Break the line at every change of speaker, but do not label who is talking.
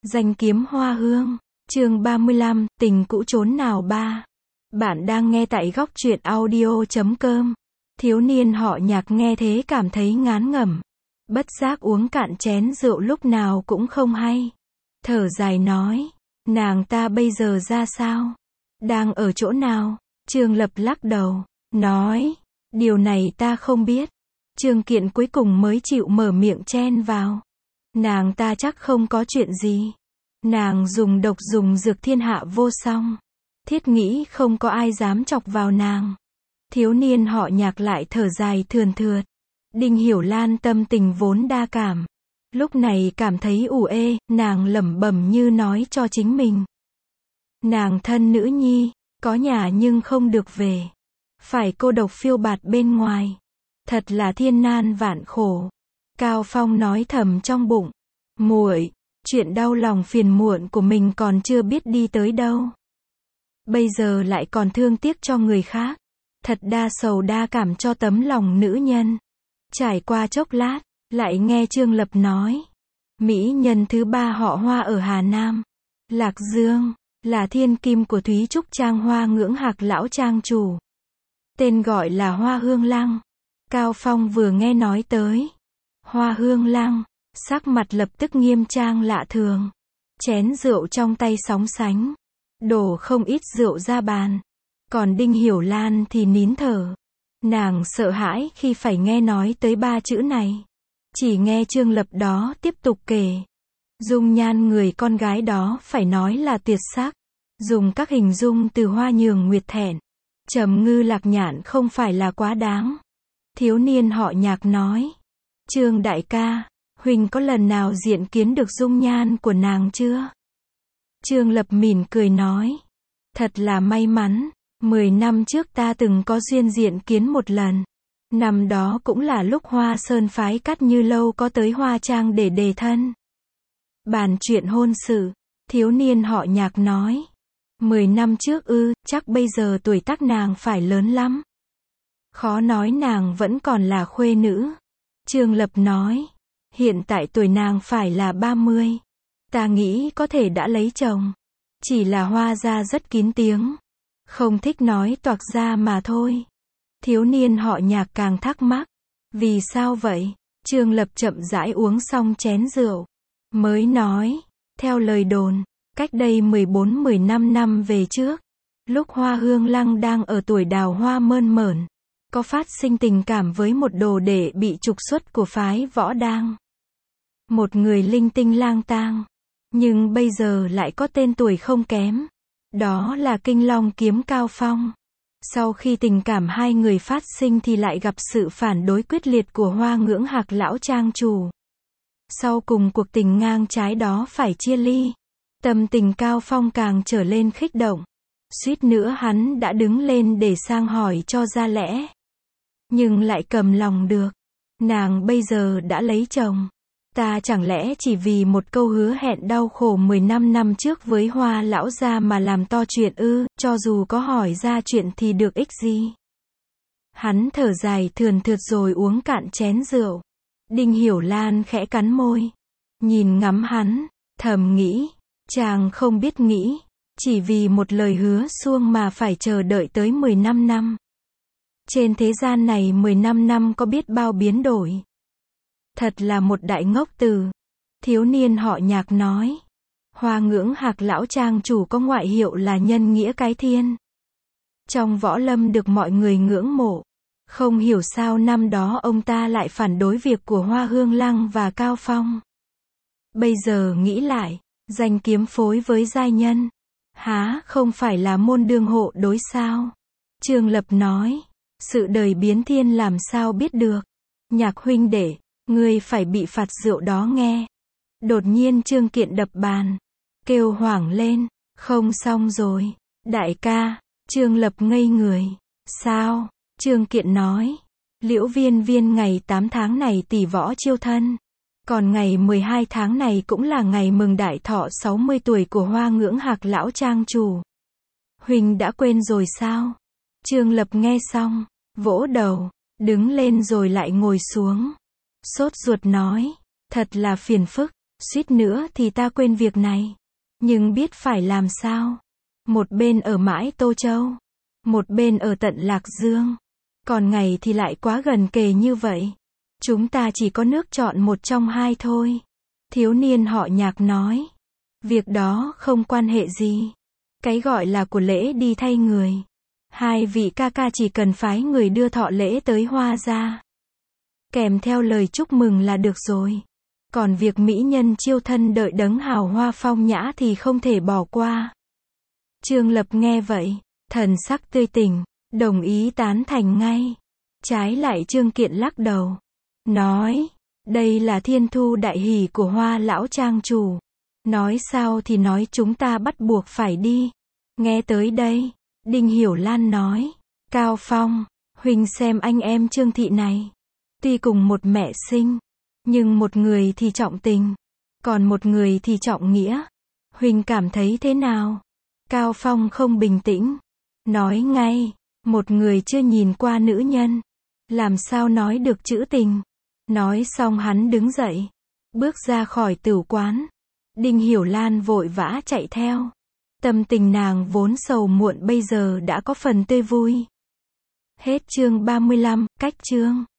Danh kiếm hoa hương, chương 35, tình cũ chốn nào ba. Bạn đang nghe tại góc truyện audio.com. Thiếu niên họ Nhạc nghe thế cảm thấy ngán ngẩm. Bất giác uống cạn chén rượu lúc nào cũng không hay. Thở dài nói, nàng ta bây giờ ra sao? Đang ở chỗ nào? Trương Lập lắc đầu, nói, điều này ta không biết. Trương Kiện cuối cùng mới chịu mở miệng chen vào. Nàng ta chắc không có chuyện gì. Nàng dùng độc dùng dược thiên hạ vô song. Thiết nghĩ không có ai dám chọc vào nàng. Thiếu niên họ Nhạc lại thở dài thườn thượt. Đinh Hiểu Lan tâm tình vốn đa cảm. Lúc này cảm thấy ủ ê, nàng lẩm bẩm như nói cho chính mình. Nàng thân nữ nhi, có nhà nhưng không được về. Phải cô độc phiêu bạt bên ngoài. Thật là thiên nan vạn khổ. Cao Phong nói thầm trong bụng. Muội, chuyện đau lòng phiền muộn của mình còn chưa biết đi tới đâu. Bây giờ lại còn thương tiếc cho người khác. Thật đa sầu đa cảm cho tấm lòng nữ nhân. Trải qua chốc lát, lại nghe Trương Lập nói. Mỹ nhân thứ ba họ Hoa ở Hà Nam. Lạc Dương, là thiên kim của Thúy Trúc Trang Hoa Ngưỡng Hạc lão trang chủ. Tên gọi là Hoa Hương Lăng. Cao Phong vừa nghe nói tới Hoa Hương Lăng, sắc mặt lập tức nghiêm trang lạ thường. Chén rượu trong tay sóng sánh. Đổ không ít rượu ra bàn. Còn Đinh Hiểu Lan thì nín thở. Nàng sợ hãi khi phải nghe nói tới ba chữ này. Chỉ nghe Trương Lập đó tiếp tục kể. Dung nhan người con gái đó phải nói là tuyệt sắc. Dùng các hình dung từ hoa nhường nguyệt thẹn. Trầm ngư lạc nhạn không phải là quá đáng. Thiếu niên họ Nhạc nói. Trương đại ca, huynh có lần nào diện kiến được dung nhan của nàng chưa? Trương Lập mỉm cười nói. Thật là may mắn. 10 năm trước ta từng có duyên diện kiến một lần. Năm đó cũng là lúc Hoa Sơn phái Cát Như Lâu có tới Hoa Trang để đề thân. Bàn chuyện hôn sự, thiếu niên họ Nhạc nói. 10 năm trước ư, chắc bây giờ tuổi tác nàng phải lớn lắm. Khó nói nàng vẫn còn là khuê nữ. Trương Lập nói. Hiện tại tuổi nàng phải là 30. Ta nghĩ có thể đã lấy chồng. Chỉ là Hoa gia rất kín tiếng. Không thích nói toạc ra mà thôi. Thiếu niên họ Nhạc càng thắc mắc. Vì sao vậy? Trương Lập chậm rãi uống xong chén rượu. Mới nói. Theo lời đồn, cách đây 14-15 năm về trước. Lúc Hoa Hương Lăng đang ở tuổi đào hoa mơn mởn. Có phát sinh tình cảm với một đồ đệ bị trục xuất của phái Võ Đang. Một người linh tinh lang tang. Nhưng bây giờ lại có tên tuổi không kém. Đó là Kinh Long Kiếm Cao Phong. Sau khi tình cảm hai người phát sinh thì lại gặp sự phản đối quyết liệt của Hoa Ngưỡng Hạc lão trang chủ. Sau cùng cuộc tình ngang trái đó phải chia ly. Tâm tình Cao Phong càng trở lên kích động. Suýt nữa hắn đã đứng lên để sang hỏi cho ra lẽ. Nhưng lại cầm lòng được. Nàng bây giờ đã lấy chồng. Ta chẳng lẽ chỉ vì một câu hứa hẹn đau khổ 15 năm trước với Hoa lão gia mà làm to chuyện ư? Cho dù có hỏi ra chuyện thì được ích gì? Hắn thở dài thườn thượt rồi uống cạn chén rượu. Đinh Hiểu Lan khẽ cắn môi. Nhìn ngắm hắn, thầm nghĩ. Chàng không biết nghĩ. Chỉ vì một lời hứa suông mà phải chờ đợi tới 15 năm. Trên thế gian này 15 năm có biết bao biến đổi. Thật là một đại ngốc từ. Thiếu niên họ Nhạc nói. Hoa Ngưỡng Hạc lão trang chủ có ngoại hiệu là nhân nghĩa cái thiên. Trong võ lâm được mọi người ngưỡng mộ. Không hiểu sao năm đó ông ta lại phản đối việc của Hoa Hương Lăng và Cao Phong. Bây giờ nghĩ lại, danh kiếm phối với giai nhân. Há không phải là môn đương hộ đối sao? Trương Lập nói. Sự đời biến thiên làm sao biết được. Nhạc huynh đệ. Ngươi phải bị phạt rượu đó nghe. Đột nhiên Trương Kiện đập bàn. Kêu hoảng lên. Không xong rồi. Đại ca. Trương Lập ngây người. Sao? Trương Kiện nói. Liễu Viên Viên ngày 8 tháng này tỷ võ chiêu thân. Còn ngày 12 tháng này cũng là ngày mừng đại thọ 60 tuổi của Hoa Ngưỡng Hạc lão trang chủ. Huỳnh đã quên rồi sao? Trương Lập nghe xong. Vỗ đầu. Đứng lên rồi lại ngồi xuống. Sốt ruột nói. Thật là phiền phức. Suýt nữa thì ta quên việc này. Nhưng biết phải làm sao. Một bên ở mãi Tô Châu. Một bên ở tận Lạc Dương. Còn ngày thì lại quá gần kề như vậy. Chúng ta chỉ có nước chọn một trong hai thôi. Thiếu niên họ Nhạc nói. Việc đó không quan hệ gì. Cái gọi là của lễ đi thay người. Hai vị ca ca chỉ cần phái người đưa thọ lễ tới Hoa gia. Kèm theo lời chúc mừng là được rồi. Còn việc mỹ nhân chiêu thân đợi đấng hào hoa phong nhã thì không thể bỏ qua. Trương Lập nghe vậy, thần sắc tươi tỉnh, đồng ý tán thành ngay. Trái lại Trương Kiện lắc đầu. Nói, đây là thiên thu đại hỷ của Hoa lão trang chủ. Nói sao thì nói chúng ta bắt buộc phải đi. Nghe tới đây, Đinh Hiểu Lan nói. Cao Phong, huynh xem anh em Trương Thị này. Tuy cùng một mẹ sinh, nhưng một người thì trọng tình, còn một người thì trọng nghĩa. Huynh cảm thấy thế nào? Cao Phong không bình tĩnh. Nói ngay, một người chưa nhìn qua nữ nhân. Làm sao nói được chữ tình? Nói xong hắn đứng dậy. Bước ra khỏi tửu quán. Đinh Hiểu Lan vội vã chạy theo. Tâm tình nàng vốn sầu muộn bây giờ đã có phần tươi vui. Hết chương 35, cách chương.